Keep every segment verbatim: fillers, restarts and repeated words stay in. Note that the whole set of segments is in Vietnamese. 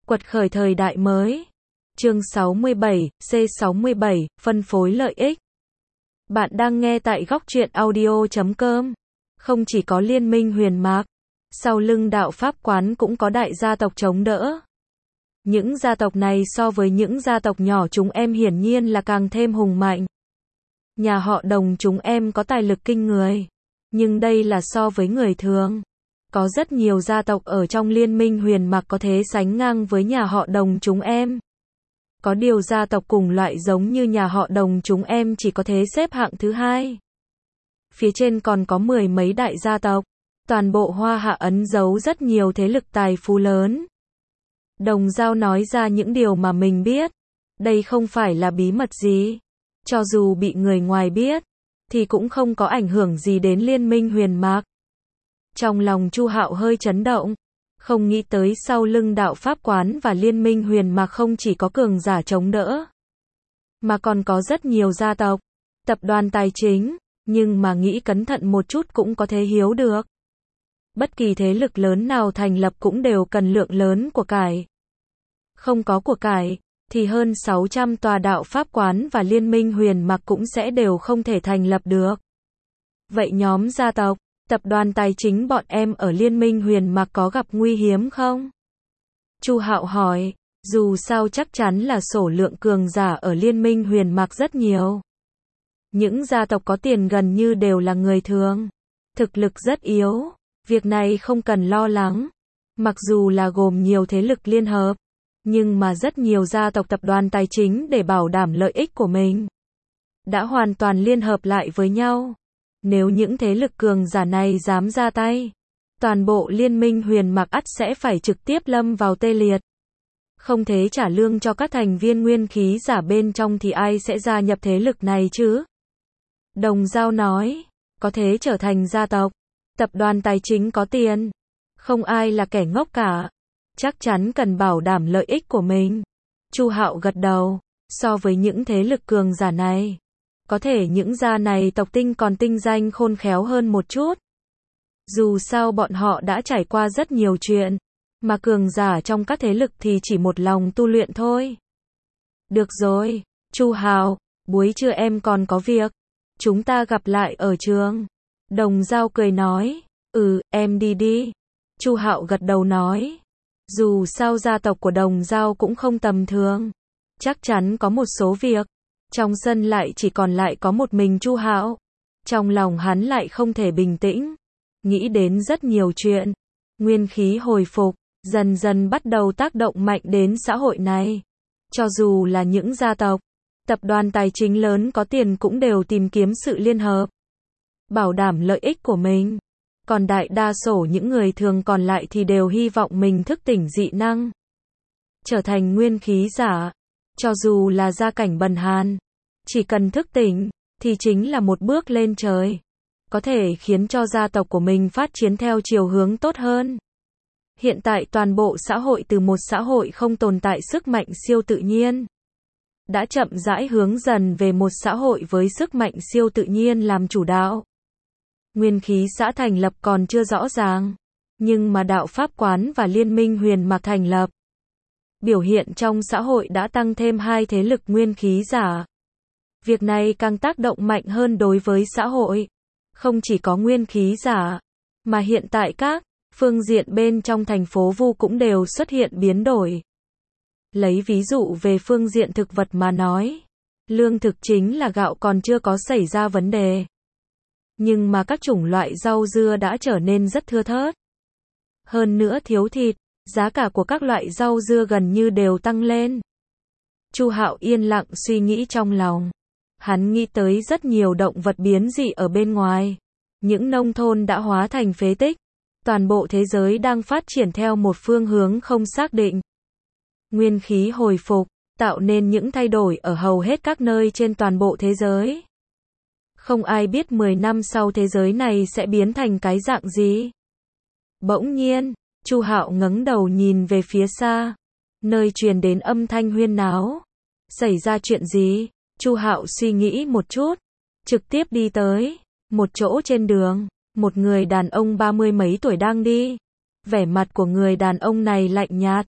Quật khởi thời đại mới. Chương sáu mươi bảy, C sáu mươi bảy, phân phối lợi ích. Bạn đang nghe tại góc truyện audio chấm com. Không chỉ có Liên minh huyền mạc, sau lưng đạo pháp quán cũng có đại gia tộc chống đỡ. Những gia tộc này so với những gia tộc nhỏ chúng em hiển nhiên là càng thêm hùng mạnh. Nhà họ Đồng chúng em có tài lực kinh người, nhưng đây là so với người thường. Có rất nhiều gia tộc ở trong Liên minh huyền mạc có thể sánh ngang với nhà họ Đồng chúng em. Có điều gia tộc cùng loại giống như nhà họ Đồng chúng em chỉ có thể xếp hạng thứ hai. Phía trên còn có mười mấy đại gia tộc. Toàn bộ Hoa Hạ ấn giấu rất nhiều thế lực tài phú lớn. Đồng Giao nói ra những điều mà mình biết. Đây không phải là bí mật gì. Cho dù bị người ngoài biết, thì cũng không có ảnh hưởng gì đến Liên minh huyền mạc. Trong lòng Chu Hạo hơi chấn động. Không nghĩ tới sau lưng đạo pháp quán và Liên minh huyền mạc không chỉ có cường giả chống đỡ, mà còn có rất nhiều gia tộc, tập đoàn tài chính. Nhưng mà nghĩ cẩn thận một chút cũng có thể hiểu được. Bất kỳ thế lực lớn nào thành lập cũng đều cần lượng lớn của cải. Không có của cải, thì hơn sáu trăm tòa đạo pháp quán và Liên minh huyền mạc cũng sẽ đều không thể thành lập được. Vậy nhóm gia tộc, tập đoàn tài chính bọn em ở Liên minh huyền mạc có gặp nguy hiểm không? Chu Hạo hỏi, dù sao chắc chắn là số lượng cường giả ở Liên minh huyền mạc rất nhiều. Những gia tộc có tiền gần như đều là người thường, thực lực rất yếu, việc này không cần lo lắng. Mặc dù là gồm nhiều thế lực liên hợp, nhưng mà rất nhiều gia tộc tập đoàn tài chính để bảo đảm lợi ích của mình, đã hoàn toàn liên hợp lại với nhau. Nếu những thế lực cường giả này dám ra tay, toàn bộ Liên minh huyền mạc ắt sẽ phải trực tiếp lâm vào tê liệt. Không thể trả lương cho các thành viên nguyên khí giả bên trong thì ai sẽ gia nhập thế lực này chứ? Đồng Giao nói, có thể trở thành gia tộc, tập đoàn tài chính có tiền. Không ai là kẻ ngốc cả. Chắc chắn cần bảo đảm lợi ích của mình. Chu Hạo gật đầu, so với những thế lực cường giả này, có thể những gia này tộc tinh còn tinh danh khôn khéo hơn một chút. Dù sao bọn họ đã trải qua rất nhiều chuyện, mà cường giả trong các thế lực thì chỉ một lòng tu luyện thôi. Được rồi, Chu Hạo, buổi trưa em còn có việc, chúng ta gặp lại ở trường. Đồng Giao cười nói, ừ, em đi đi. Chu Hạo gật đầu nói, dù sao gia tộc của Đồng Giao cũng không tầm thường, chắc chắn có một số việc. Trong sân lại chỉ còn lại có một mình Chu Hạo. Trong lòng hắn lại không thể bình tĩnh, nghĩ đến rất nhiều chuyện. Nguyên khí hồi phục, dần dần bắt đầu tác động mạnh đến xã hội này. Cho dù là những gia tộc, tập đoàn tài chính lớn có tiền cũng đều tìm kiếm sự liên hợp, bảo đảm lợi ích của mình. Còn đại đa số những người thường còn lại thì đều hy vọng mình thức tỉnh dị năng, trở thành nguyên khí giả. Cho dù là gia cảnh bần hàn, chỉ cần thức tỉnh, thì chính là một bước lên trời. Có thể khiến cho gia tộc của mình phát triển theo chiều hướng tốt hơn. Hiện tại toàn bộ xã hội từ một xã hội không tồn tại sức mạnh siêu tự nhiên, đã chậm rãi hướng dần về một xã hội với sức mạnh siêu tự nhiên làm chủ đạo. Nguyên khí xã thành lập còn chưa rõ ràng, nhưng mà đạo pháp quán và Liên minh huyền mạc thành lập, biểu hiện trong xã hội đã tăng thêm hai thế lực nguyên khí giả. Việc này càng tác động mạnh hơn đối với xã hội. Không chỉ có nguyên khí giả, mà hiện tại các phương diện bên trong thành phố Vu cũng đều xuất hiện biến đổi. Lấy ví dụ về phương diện thực vật mà nói, lương thực chính là gạo còn chưa có xảy ra vấn đề. Nhưng mà các chủng loại rau dưa đã trở nên rất thưa thớt. Hơn nữa thiếu thịt, giá cả của các loại rau dưa gần như đều tăng lên. Chu Hạo yên lặng suy nghĩ trong lòng. Hắn nghĩ tới rất nhiều động vật biến dị ở bên ngoài. Những nông thôn đã hóa thành phế tích. Toàn bộ thế giới đang phát triển theo một phương hướng không xác định. Nguyên khí hồi phục, tạo nên những thay đổi ở hầu hết các nơi trên toàn bộ thế giới. Không ai biết mười năm sau thế giới này sẽ biến thành cái dạng gì. Bỗng nhiên, Chu Hạo ngẩng đầu nhìn về phía xa, nơi truyền đến âm thanh huyên náo. Xảy ra chuyện gì? Chu Hạo suy nghĩ một chút, trực tiếp đi tới một chỗ trên đường. Một người đàn ông ba mươi mấy tuổi đang đi. Vẻ mặt của người đàn ông này lạnh nhạt,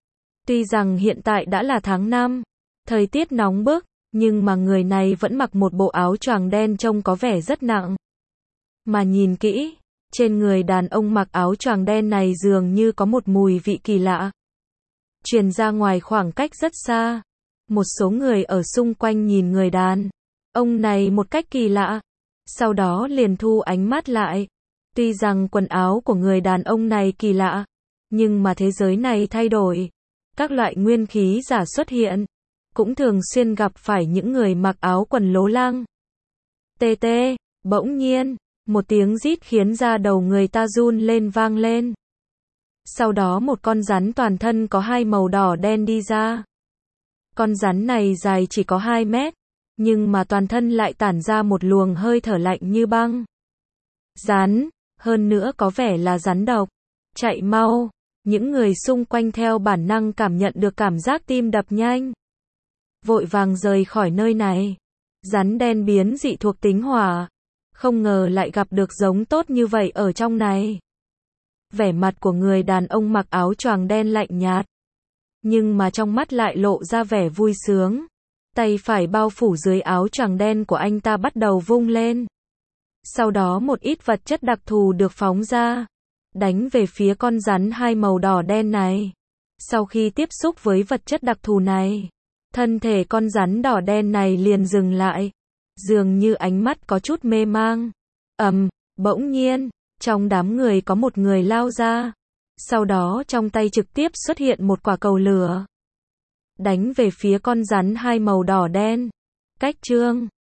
Tuy rằng hiện tại đã là tháng năm, thời tiết nóng bức, nhưng mà người này vẫn mặc một bộ áo choàng đen trông có vẻ rất nặng. Mà nhìn kỹ, trên người đàn ông mặc áo choàng đen này dường như có một mùi vị kỳ lạ. Truyền ra ngoài khoảng cách rất xa. Một số người ở xung quanh nhìn người đàn ông này một cách kỳ lạ, sau đó liền thu ánh mắt lại. Tuy rằng quần áo của người đàn ông này kỳ lạ, nhưng mà thế giới này thay đổi. Các loại nguyên khí giả xuất hiện, cũng thường xuyên gặp phải những người mặc áo quần lố lăng. Tê tê, bỗng nhiên, một tiếng rít khiến da đầu người ta run lên vang lên. Sau đó một con rắn toàn thân có hai màu đỏ đen đi ra. Con rắn này dài chỉ có hai mét, nhưng mà toàn thân lại tản ra một luồng hơi thở lạnh như băng. Rắn, hơn nữa có vẻ là rắn độc. Chạy mau, những người xung quanh theo bản năng cảm nhận được cảm giác tim đập nhanh. Vội vàng rời khỏi nơi này. Rắn đen biến dị thuộc tính hỏa. Không ngờ lại gặp được giống tốt như vậy ở trong này. Vẻ mặt của người đàn ông mặc áo choàng đen lạnh nhạt, nhưng mà trong mắt lại lộ ra vẻ vui sướng. Tay phải bao phủ dưới áo choàng đen của anh ta bắt đầu vung lên. Sau đó một ít vật chất đặc thù được phóng ra, đánh về phía con rắn hai màu đỏ đen này. Sau khi tiếp xúc với vật chất đặc thù này, thân thể con rắn đỏ đen này liền dừng lại, dường như ánh mắt có chút mê mang. Ầm, bỗng nhiên, trong đám người có một người lao ra. Sau đó trong tay trực tiếp xuất hiện một quả cầu lửa, đánh về phía con rắn hai màu đỏ đen. Cách chương